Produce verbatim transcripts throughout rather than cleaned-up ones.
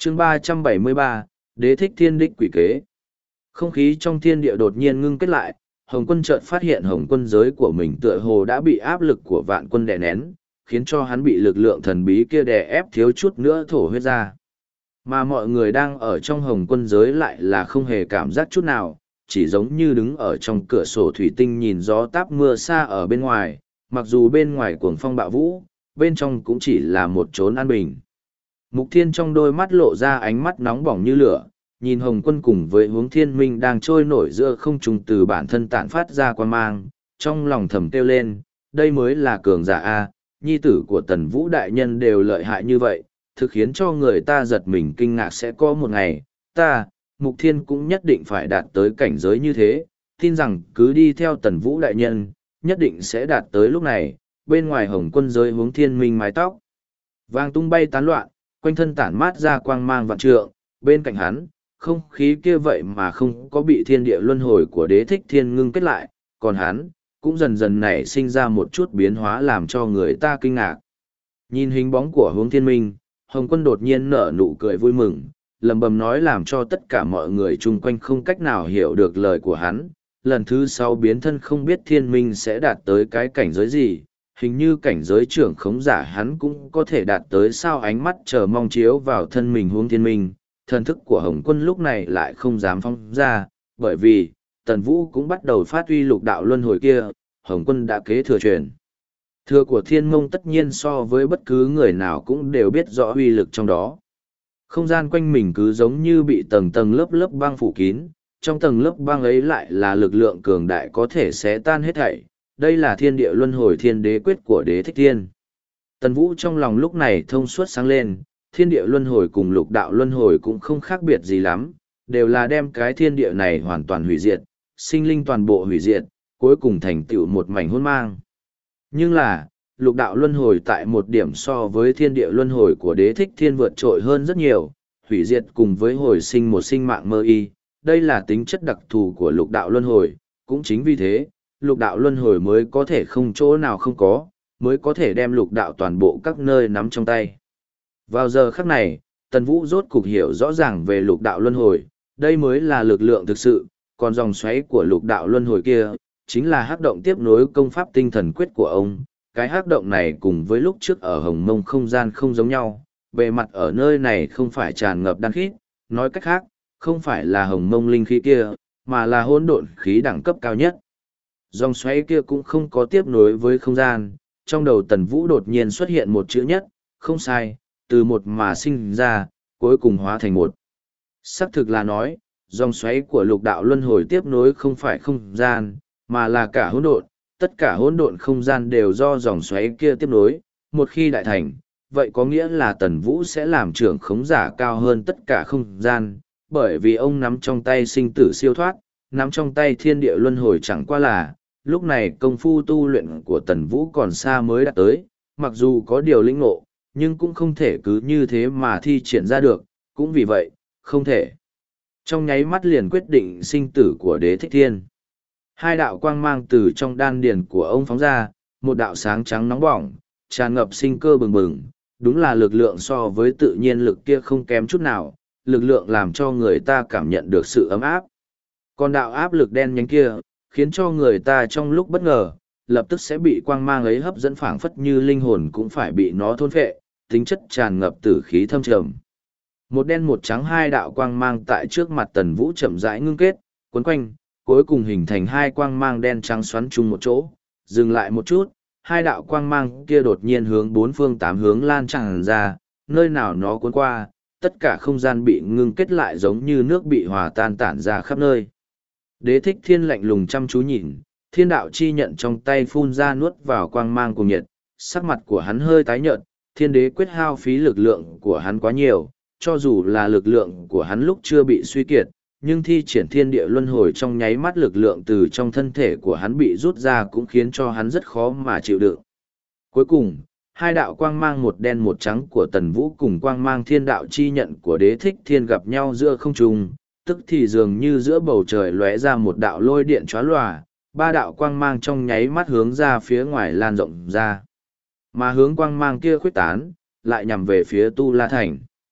chương ba trăm bảy mươi ba, Đế thích thiên đích quỷ kế. Không khí trong thiên địa đột nhiên ngưng kết lại, Hồng quân chợt phát hiện Hồng quân giới của mình tựa hồ đã bị áp lực của vạn quân đè nén, khiến cho hắn bị lực lượng thần bí kia đè ép thiếu chút nữa thổ huyết ra. Mà mọi người đang ở trong Hồng quân giới lại là không hề cảm giác chút nào, chỉ giống như đứng ở trong cửa sổ thủy tinh nhìn gió táp mưa xa ở bên ngoài, mặc dù bên ngoài cuồng phong bạo vũ, bên trong cũng chỉ là một chốn an bình. Mục Thiên trong đôi mắt lộ ra ánh mắt nóng bỏng như lửa, nhìn Hồng quân cùng với Hướng Thiên Minh đang trôi nổi giữa không trung từ bản thân tản phát ra quan mang, trong lòng thầm kêu lên, đây mới là cường giả A, nhi tử của Tần Vũ Đại Nhân đều lợi hại như vậy, thực khiến cho người ta giật mình kinh ngạc sẽ có một ngày, ta, Mục Thiên cũng nhất định phải đạt tới cảnh giới như thế, tin rằng cứ đi theo Tần Vũ Đại Nhân, nhất định sẽ đạt tới lúc này, bên ngoài Hồng quân giới Hướng Thiên Minh mái tóc vàng tung bay tán loạn, quanh thân tản mát ra quang mang vạn trượng, bên cạnh hắn, không khí kia vậy mà không có bị thiên địa luân hồi của Đế thích thiên ngưng kết lại, còn hắn, cũng dần dần nảy sinh ra một chút biến hóa làm cho người ta kinh ngạc. Nhìn hình bóng của Hướng Thiên Minh, Hồng quân đột nhiên nở nụ cười vui mừng, lầm bầm nói làm cho tất cả mọi người chung quanh không cách nào hiểu được lời của hắn. Lần thứ sáu biến thân không biết thiên minh sẽ đạt tới cái cảnh giới gì, hình như cảnh giới trưởng khống giả hắn cũng có thể đạt tới sao ánh mắt chờ mong chiếu vào thân mình Hướng Thiên Minh. Thần thức của Hồng quân lúc này lại không dám phóng ra, bởi vì, Tần Vũ cũng bắt đầu phát huy lục đạo luân hồi kia, Hồng quân đã kế thừa truyền. Thừa của thiên mông tất nhiên so với bất cứ người nào cũng đều biết rõ uy lực trong đó. Không gian quanh mình cứ giống như bị tầng tầng lớp lớp băng phủ kín, trong tầng lớp băng ấy lại là lực lượng cường đại có thể xé tan hết thảy. Đây là thiên địa luân hồi thiên đế quyết của Đế thích thiên. Tần Vũ trong lòng lúc này thông suốt sáng lên, thiên địa luân hồi cùng lục đạo luân hồi cũng không khác biệt gì lắm, đều là đem cái thiên địa này hoàn toàn hủy diệt, sinh linh toàn bộ hủy diệt, cuối cùng thành tựu một mảnh hỗn mang. Nhưng là, lục đạo luân hồi tại một điểm so với thiên địa luân hồi của Đế thích thiên vượt trội hơn rất nhiều, hủy diệt cùng với hồi sinh một sinh mạng mơ y, đây là tính chất đặc thù của lục đạo luân hồi, cũng chính vì thế, lục đạo luân hồi mới có thể không chỗ nào không có, mới có thể đem lục đạo toàn bộ các nơi nắm trong tay. Vào giờ khắc này, Tần Vũ rốt cục hiểu rõ ràng về lục đạo luân hồi, đây mới là lực lượng thực sự, còn dòng xoáy của lục đạo luân hồi kia, chính là hắc động tiếp nối công pháp tinh thần quyết của ông. Cái hắc động này cùng với lúc trước ở Hồng Mông không gian không giống nhau, bề mặt ở nơi này không phải tràn ngập đan khí, nói cách khác, không phải là Hồng Mông linh khí kia, mà là hỗn độn khí đẳng cấp cao nhất. Dòng xoáy kia cũng không có tiếp nối với không gian, trong đầu Tần Vũ đột nhiên xuất hiện một chữ nhất, không sai, từ một mà sinh ra, cuối cùng hóa thành một. Xác thực là nói, dòng xoáy của lục đạo luân hồi tiếp nối không phải không gian, mà là cả hỗn độn, tất cả hỗn độn không gian đều do dòng xoáy kia tiếp nối, một khi đại thành, vậy có nghĩa là Tần Vũ sẽ làm trưởng khống giả cao hơn tất cả không gian, bởi vì ông nắm trong tay sinh tử siêu thoát, nắm trong tay thiên địa luân hồi chẳng qua là, lúc này công phu tu luyện của Tần Vũ còn xa mới đạt tới, mặc dù có điều lĩnh ngộ, nhưng cũng không thể cứ như thế mà thi triển ra được, cũng vì vậy, không thể. Trong nháy mắt liền quyết định sinh tử của Đế thích thiên. Hai đạo quang mang từ trong đan điền của ông phóng ra, một đạo sáng trắng nóng bỏng, tràn ngập sinh cơ bừng bừng, đúng là lực lượng so với tự nhiên lực kia không kém chút nào, lực lượng làm cho người ta cảm nhận được sự ấm áp. Còn đạo áp lực đen nhánh kia, khiến cho người ta trong lúc bất ngờ, lập tức sẽ bị quang mang ấy hấp dẫn phảng phất như linh hồn cũng phải bị nó thôn phệ, tính chất tràn ngập tử khí thâm trầm. Một đen một trắng hai đạo quang mang tại trước mặt Tần Vũ chậm rãi ngưng kết, quấn quanh, cuối cùng hình thành hai quang mang đen trắng xoắn chung một chỗ, dừng lại một chút, hai đạo quang mang kia đột nhiên hướng bốn phương tám hướng lan tràn ra, nơi nào nó cuốn qua, tất cả không gian bị ngưng kết lại giống như nước bị hòa tan tản ra khắp nơi. Đế thích thiên lạnh lùng chăm chú nhìn, thiên đạo chi nhận trong tay phun ra nuốt vào quang mang cùng nhiệt, sắc mặt của hắn hơi tái nhợt, thiên đế quyết hao phí lực lượng của hắn quá nhiều, cho dù là lực lượng của hắn lúc chưa bị suy kiệt, nhưng thi triển thiên địa luân hồi trong nháy mắt lực lượng từ trong thân thể của hắn bị rút ra cũng khiến cho hắn rất khó mà chịu đựng. Cuối cùng, hai đạo quang mang một đen một trắng của Tần Vũ cùng quang mang thiên đạo chi nhận của Đế thích thiên gặp nhau giữa không trung, tức thì dường như giữa bầu trời lóe ra một đạo lôi điện chói lòa, ba đạo quang mang trong nháy mắt hướng ra phía ngoài lan rộng ra. Mà hướng quang mang kia khuếch tán, lại nhằm về phía Tu La Thành.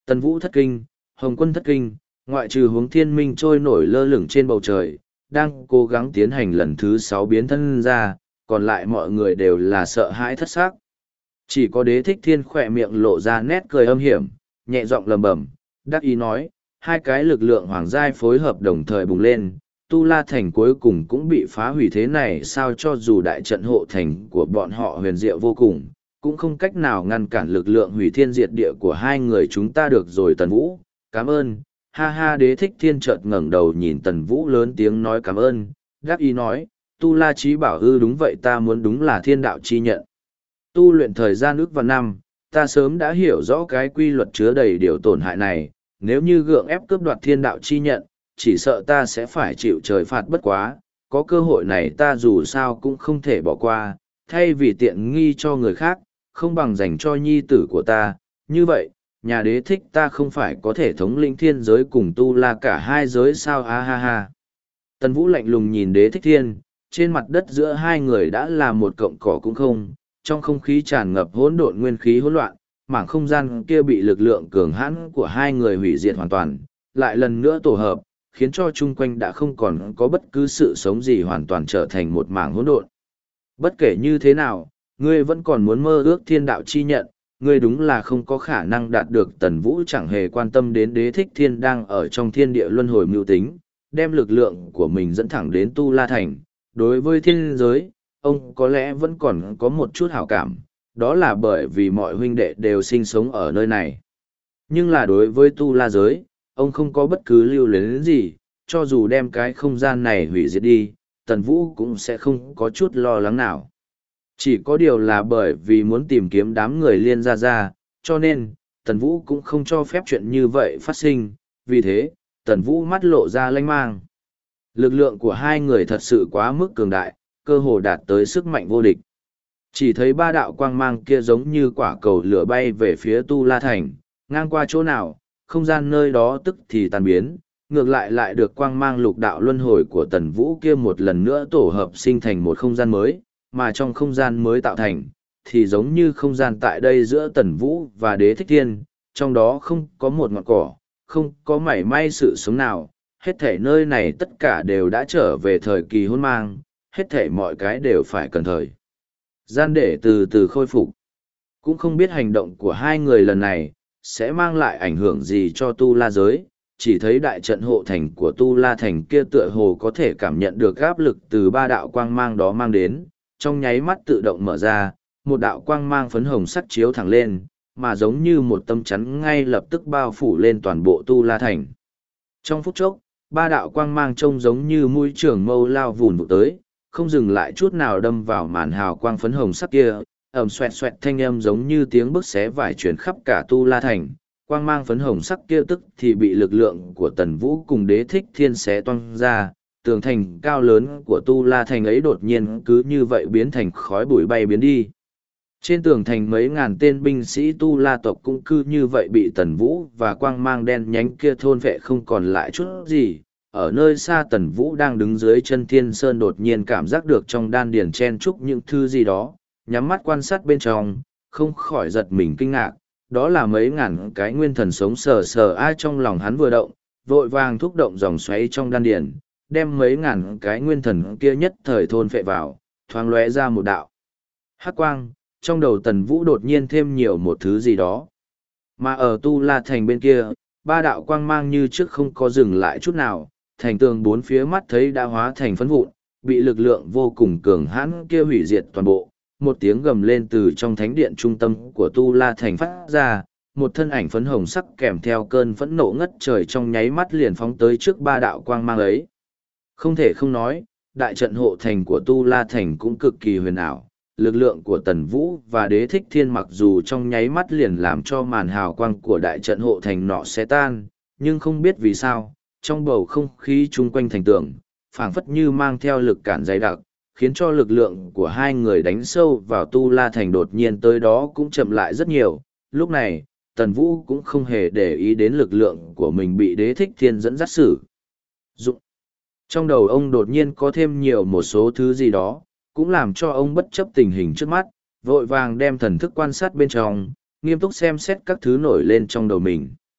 Tần Vũ thất kinh, Hồng Quân thất kinh, ngoại trừ hướng thiên minh trôi nổi lơ lửng trên bầu trời, đang cố gắng tiến hành lần thứ sáu biến thân ra, còn lại mọi người đều là sợ hãi thất xác. Chỉ có Đế Thích Thiên khỏe miệng lộ ra nét cười âm hiểm, nhẹ giọng lầm bầm, đắc ý nói, hai cái lực lượng hoàng giai phối hợp đồng thời bùng lên, Tu La Thành cuối cùng cũng bị phá hủy thế này sao, cho dù đại trận hộ thành của bọn họ huyền diệu vô cùng, cũng không cách nào ngăn cản lực lượng hủy thiên diệt địa của hai người chúng ta được rồi. Tần Vũ, cảm ơn, ha ha. Đế Thích Thiên chợt ngẩng đầu nhìn Tần Vũ lớn tiếng nói cảm ơn, đáp ý nói, Tu La Chí bảo ư, đúng vậy, ta muốn đúng là thiên đạo chi nhận. Tu luyện thời gian ước và năm, ta sớm đã hiểu rõ cái quy luật chứa đầy điều tổn hại này, nếu như gượng ép cướp đoạt thiên đạo chi nhận, chỉ sợ ta sẽ phải chịu trời phạt bất quá, có cơ hội này ta dù sao cũng không thể bỏ qua, thay vì tiện nghi cho người khác, không bằng dành cho nhi tử của ta, như vậy, nhà Đế thích ta không phải có thể thống lĩnh thiên giới cùng Tu La cả hai giới sao, a ha ha. Tần Vũ lạnh lùng nhìn Đế Thích Thiên, trên mặt đất giữa hai người đã là một cọng cỏ cũng không, trong không khí tràn ngập hỗn độn nguyên khí hỗn loạn, mảng không gian kia bị lực lượng cường hãn của hai người hủy diệt hoàn toàn, lại lần nữa tổ hợp, khiến cho chung quanh đã không còn có bất cứ sự sống gì, hoàn toàn trở thành một mảng hỗn độn. Bất kể như thế nào, ngươi vẫn còn muốn mơ ước thiên đạo chi nhận, ngươi đúng là không có khả năng đạt được. Tần Vũ chẳng hề quan tâm đến Đế Thích Thiên đang ở trong thiên địa luân hồi mưu tính, đem lực lượng của mình dẫn thẳng đến Tu La Thành. Đối với thiên giới, ông có lẽ vẫn còn có một chút hảo cảm, đó là bởi vì mọi huynh đệ đều sinh sống ở nơi này. Nhưng là đối với Tu La giới, ông không có bất cứ lưu luyến gì, cho dù đem cái không gian này hủy diệt đi, Tần Vũ cũng sẽ không có chút lo lắng nào. Chỉ có điều là bởi vì muốn tìm kiếm đám người Liên Gia Gia, cho nên, Tần Vũ cũng không cho phép chuyện như vậy phát sinh, vì thế, Tần Vũ mắt lộ ra lanh mang. Lực lượng của hai người thật sự quá mức cường đại, cơ hồ đạt tới sức mạnh vô địch. Chỉ thấy ba đạo quang mang kia giống như quả cầu lửa bay về phía Tu La Thành, ngang qua chỗ nào, không gian nơi đó tức thì tan biến, ngược lại lại được quang mang lục đạo luân hồi của Tần Vũ kia một lần nữa tổ hợp sinh thành một không gian mới, mà trong không gian mới tạo thành, thì giống như không gian tại đây giữa Tần Vũ và Đế Thích Thiên, trong đó không có một ngọn cỏ, không có mảy may sự sống nào, hết thể nơi này tất cả đều đã trở về thời kỳ hôn mang, hết thể mọi cái đều phải cần thời gian để từ từ khôi phục. Cũng không biết hành động của hai người lần này sẽ mang lại ảnh hưởng gì cho Tu La giới, chỉ thấy đại trận hộ thành của Tu La thành kia tựa hồ có thể cảm nhận được áp lực từ ba đạo quang mang đó mang đến, trong nháy mắt tự động mở ra, một đạo quang mang phấn hồng sắc chiếu thẳng lên, mà giống như một tấm chắn ngay lập tức bao phủ lên toàn bộ Tu La thành. Trong phút chốc, ba đạo quang mang trông giống như mũi trường mâu lao vùn vụt tới, không dừng lại chút nào đâm vào màn hào quang phấn hồng sắc kia, ầm xoẹt xoẹt thanh âm giống như tiếng bức xé vải truyền khắp cả Tu La thành. Quang mang phấn hồng sắc kia tức thì bị lực lượng của Tần Vũ cùng Đế Thích Thiên xé toang ra, tường thành cao lớn của Tu La thành ấy đột nhiên cứ như vậy biến thành khói bụi bay biến đi. Trên tường thành mấy ngàn tên binh sĩ Tu La tộc cũng cứ như vậy bị Tần Vũ và quang mang đen nhánh kia thôn vệ không còn lại chút gì. Ở nơi xa Tần Vũ đang đứng dưới chân Thiên Sơn đột nhiên cảm giác được trong đan điền chen chúc những thứ gì đó, nhắm mắt quan sát bên trong, không khỏi giật mình kinh ngạc. Đó là mấy ngàn cái nguyên thần sống sờ sờ ai trong lòng hắn vừa động, vội vàng thúc động dòng xoáy trong đan điền, đem mấy ngàn cái nguyên thần kia nhất thời thôn phệ vào, thoáng lóe ra một đạo hắc quang, trong đầu Tần Vũ đột nhiên thêm nhiều một thứ gì đó. Mà ở Tu La thành bên kia, ba đạo quang mang như trước không có dừng lại chút nào, thành tường bốn phía mắt thấy đã hóa thành phấn vụn, bị lực lượng vô cùng cường hãn kia hủy diệt toàn bộ. Một tiếng gầm lên từ trong thánh điện trung tâm của Tu La thành phát ra, một thân ảnh phấn hồng sắc kèm theo cơn phẫn nộ ngất trời trong nháy mắt liền phóng tới trước ba đạo quang mang ấy. Không thể không nói, đại trận hộ thành của Tu La thành cũng cực kỳ huyền ảo. Lực lượng của Tần Vũ và Đế Thích Thiên mặc dù trong nháy mắt liền làm cho màn hào quang của đại trận hộ thành nọ xé tan, nhưng không biết vì sao, trong bầu không khí chung quanh thành tường, phảng phất như mang theo lực cản dày đặc, khiến cho lực lượng của hai người đánh sâu vào Tu La thành đột nhiên tới đó cũng chậm lại rất nhiều. Lúc này, Tần Vũ cũng không hề để ý đến lực lượng của mình bị Đế Thích Thiên dẫn dắt sử dụng. Trong đầu ông đột nhiên có thêm nhiều một số thứ gì đó, cũng làm cho ông bất chấp tình hình trước mắt, vội vàng đem thần thức quan sát bên trong, nghiêm túc xem xét các thứ nổi lên trong đầu mình.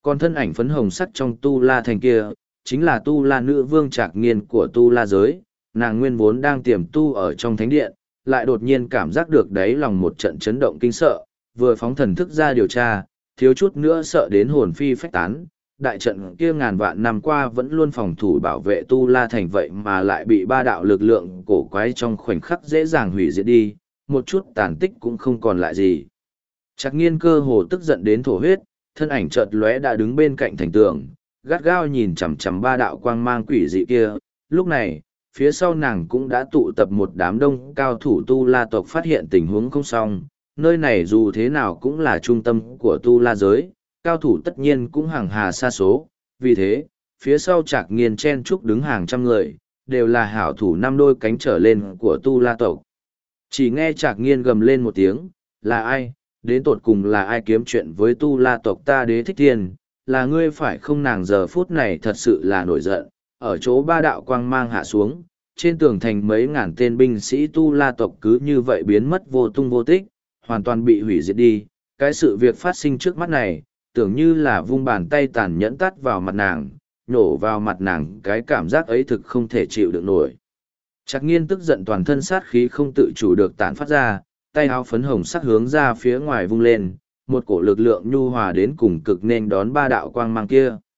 Còn thân ảnh phấn hồng sắc trong tu la thành kia, chính là tu la nữ vương trạc nghiên của tu la giới, nàng nguyên vốn đang tiềm tu ở trong thánh điện, lại đột nhiên cảm giác được đáy lòng một trận chấn động kinh sợ, vừa phóng thần thức ra điều tra, thiếu chút nữa sợ đến hồn phi phách tán. Đại trận kia ngàn vạn năm qua vẫn luôn phòng thủ bảo vệ tu la thành vậy mà lại bị ba đạo lực lượng cổ quái trong khoảnh khắc dễ dàng hủy diệt đi, một chút tàn tích cũng không còn lại gì. Trạc nghiên cơ hồ tức giận đến thổ huyết, thân ảnh chợt lóe đã đứng bên cạnh thành tường, gắt gao nhìn chằm chằm ba đạo quang mang quỷ dị kia. Lúc này, phía sau nàng cũng đã tụ tập một đám đông cao thủ tu la tộc phát hiện tình huống không xong, nơi này dù thế nào cũng là trung tâm của tu la giới, cao thủ tất nhiên cũng hàng hà xa số, vì thế, phía sau Trạc nghiên chen chúc đứng hàng trăm người, đều là hảo thủ năm đôi cánh trở lên của tu la tộc. Chỉ nghe Trạc nghiên gầm lên một tiếng, là ai, đến tột cùng là ai kiếm chuyện với tu la tộc ta Đế Thích Thiên, là ngươi phải không? Nàng giờ phút này thật sự là nổi giận, ở chỗ ba đạo quang mang hạ xuống, trên tường thành mấy ngàn tên binh sĩ tu la tộc cứ như vậy biến mất vô tung vô tích, hoàn toàn bị hủy diệt đi. Cái sự việc phát sinh trước mắt này, tưởng như là vung bàn tay tàn nhẫn tát vào mặt nàng, nhổ vào mặt nàng, cái cảm giác ấy thực không thể chịu được nổi. Trạc nghiên tức giận toàn thân sát khí không tự chủ được tản phát ra, tay áo phấn hồng sắc hướng ra phía ngoài vung lên, một cổ lực lượng nhu hòa đến cùng cực nên đón ba đạo quang mang kia.